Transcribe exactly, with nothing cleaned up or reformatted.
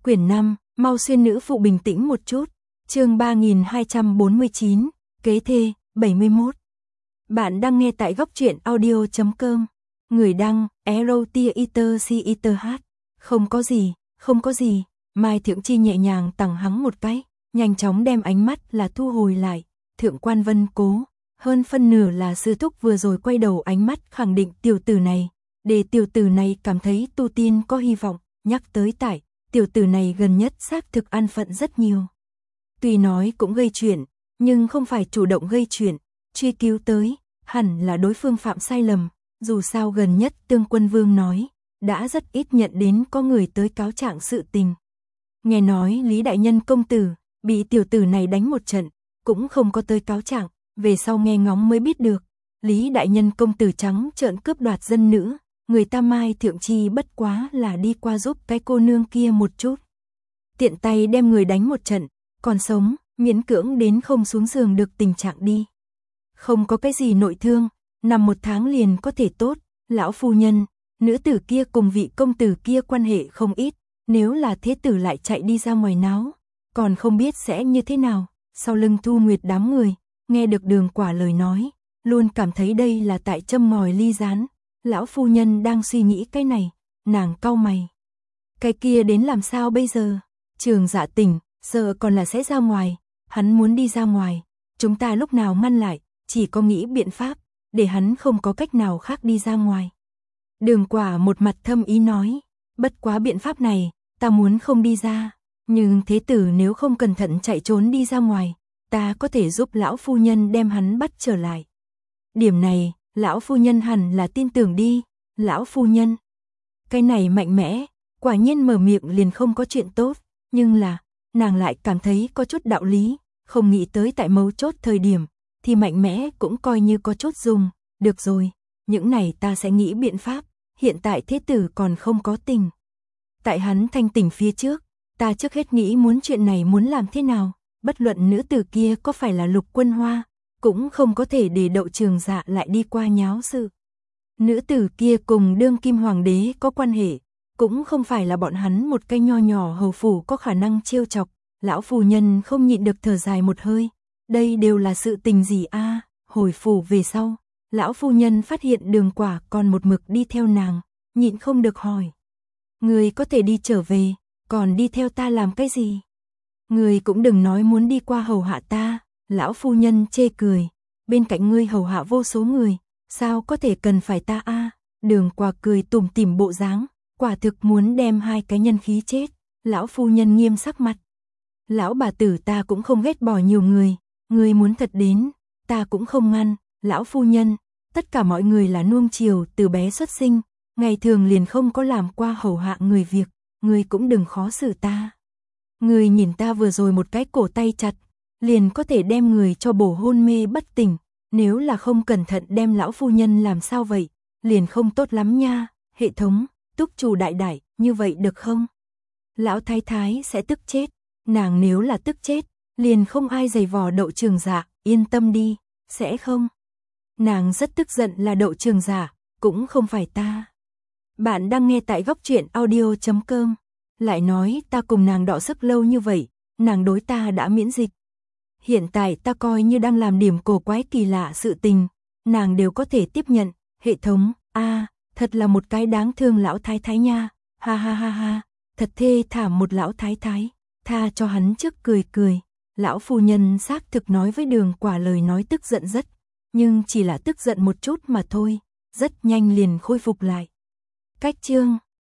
Quyển năm, mau xuyên nữ phụ bình tĩnh một chút. Chương ba nghìn hai trăm bốn mươi chín, kế thê, bảy mươi mốt. Bạn đang nghe tại góc truyện audio chấm com. Người đăng, Erotiater si iter hát. Không có gì, không có gì. Mai Thượng Chi nhẹ nhàng tằng hắng một cái, nhanh chóng đem ánh mắt là thu hồi lại. Thượng Quan Vân cố, hơn phân nửa là sư thúc vừa rồi quay đầu ánh mắt khẳng định tiểu tử này, để tiểu tử này cảm thấy tu tiên có hy vọng, nhắc tới tại, tiểu tử này gần nhất xác thực an phận rất nhiều. Tuy nói cũng gây chuyện, nhưng không phải chủ động gây chuyện, truy cứu tới, hẳn là đối phương phạm sai lầm, dù sao gần nhất Tương Quân Vương nói, đã rất ít nhận đến có người tới cáo trạng sự tình. Nghe nói Lý Đại Nhân công tử, bị tiểu tử này đánh một trận, cũng không có tới cáo trạng, về sau nghe ngóng mới biết được, Lý Đại Nhân công tử trắng trợn cướp đoạt dân nữ, người ta Mai Thượng Chi bất quá là đi qua giúp cái cô nương kia một chút. Tiện tay đem người đánh một trận, còn sống, miễn cưỡng đến không xuống giường được tình trạng đi. Không có cái gì nội thương, nằm một tháng liền có thể tốt, lão phu nhân, nữ tử kia cùng vị công tử kia quan hệ không ít, nếu là thế tử lại chạy đi ra ngoài náo, còn không biết sẽ như thế nào. Sau lưng Thu Nguyệt đám người, nghe được Đường Quả lời nói, luôn cảm thấy đây là tại châm ngòi ly rán. Lão phu nhân đang suy nghĩ cái này, nàng cau mày. Cái kia đến làm sao bây giờ? Trường Dạ tỉnh, giờ còn là sẽ ra ngoài, hắn muốn đi ra ngoài, chúng ta lúc nào ngăn lại, chỉ có nghĩ biện pháp, để hắn không có cách nào khác đi ra ngoài. Đường Quả một mặt thâm ý nói, bất quá biện pháp này, ta muốn không đi ra, nhưng thế tử nếu không cẩn thận chạy trốn đi ra ngoài, ta có thể giúp lão phu nhân đem hắn bắt trở lại. Điểm này, lão phu nhân hẳn là tin tưởng đi, lão phu nhân. Cái này mạnh mẽ, quả nhiên mở miệng liền không có chuyện tốt, nhưng là, nàng lại cảm thấy có chút đạo lý, không nghĩ tới tại mấu chốt thời điểm, thì mạnh mẽ cũng coi như có chút dùng, được rồi, những này ta sẽ nghĩ biện pháp, hiện tại thế tử còn không có tình. Tại hắn thanh tỉnh phía trước, ta trước hết nghĩ muốn chuyện này muốn làm thế nào, bất luận nữ tử kia có phải là Lục Quân Hoa, cũng không có thể để Đậu Trường Dạ lại đi qua nháo sự. Nữ tử kia cùng đương kim hoàng đế có quan hệ, cũng không phải là bọn hắn một cái nho nhỏ hầu phủ có khả năng trêu chọc. Lão phu nhân không nhịn được thở dài một hơi, đây đều là sự tình gì a? À? Hồi phủ về sau, lão phu nhân phát hiện Đường Quả còn một mực đi theo nàng, nhịn không được hỏi. Người có thể đi trở về, còn đi theo ta làm cái gì? Người cũng đừng nói muốn đi qua hầu hạ ta. Lão phu nhân chê cười, bên cạnh ngươi hầu hạ vô số người, sao có thể cần phải ta a? À? Đường Quả cười tủm tỉm bộ dáng, quả thực muốn đem hai cái nhân khí chết. Lão phu nhân nghiêm sắc mặt. Lão bà tử ta cũng không ghét bỏ nhiều người, người muốn thật đến, ta cũng không ngăn. Lão phu nhân, tất cả mọi người là nuông chiều từ bé xuất sinh, ngày thường liền không có làm qua hầu hạ người việc, người cũng đừng khó xử ta. Người nhìn ta vừa rồi một cái cổ tay chặt, liền có thể đem người cho bổ hôn mê bất tỉnh, nếu là không cẩn thận đem lão phu nhân làm sao vậy, liền không tốt lắm nha. Hệ thống, túc chủ đại đại, như vậy được không? Lão thái thái sẽ tức chết, nàng nếu là tức chết, liền không ai giày vò Đậu Trường Dạ, yên tâm đi, sẽ không. Nàng rất tức giận là Đậu Trường Dạ, cũng không phải ta. Bạn đang nghe tại góc truyện audio chấm com, lại nói ta cùng nàng đọ sức lâu như vậy, nàng đối ta đã miễn dịch. Hiện tại ta coi như đang làm điểm cổ quái kỳ lạ sự tình, nàng đều có thể tiếp nhận. Hệ thống, a à, thật là một cái đáng thương lão thái thái nha, ha ha ha ha, thật thê thảm một lão thái thái, tha cho hắn trước cười cười. Lão phu nhân xác thực nói với Đường Quả lời nói tức giận rất, nhưng chỉ là tức giận một chút mà thôi, rất nhanh liền khôi phục lại. Cách chương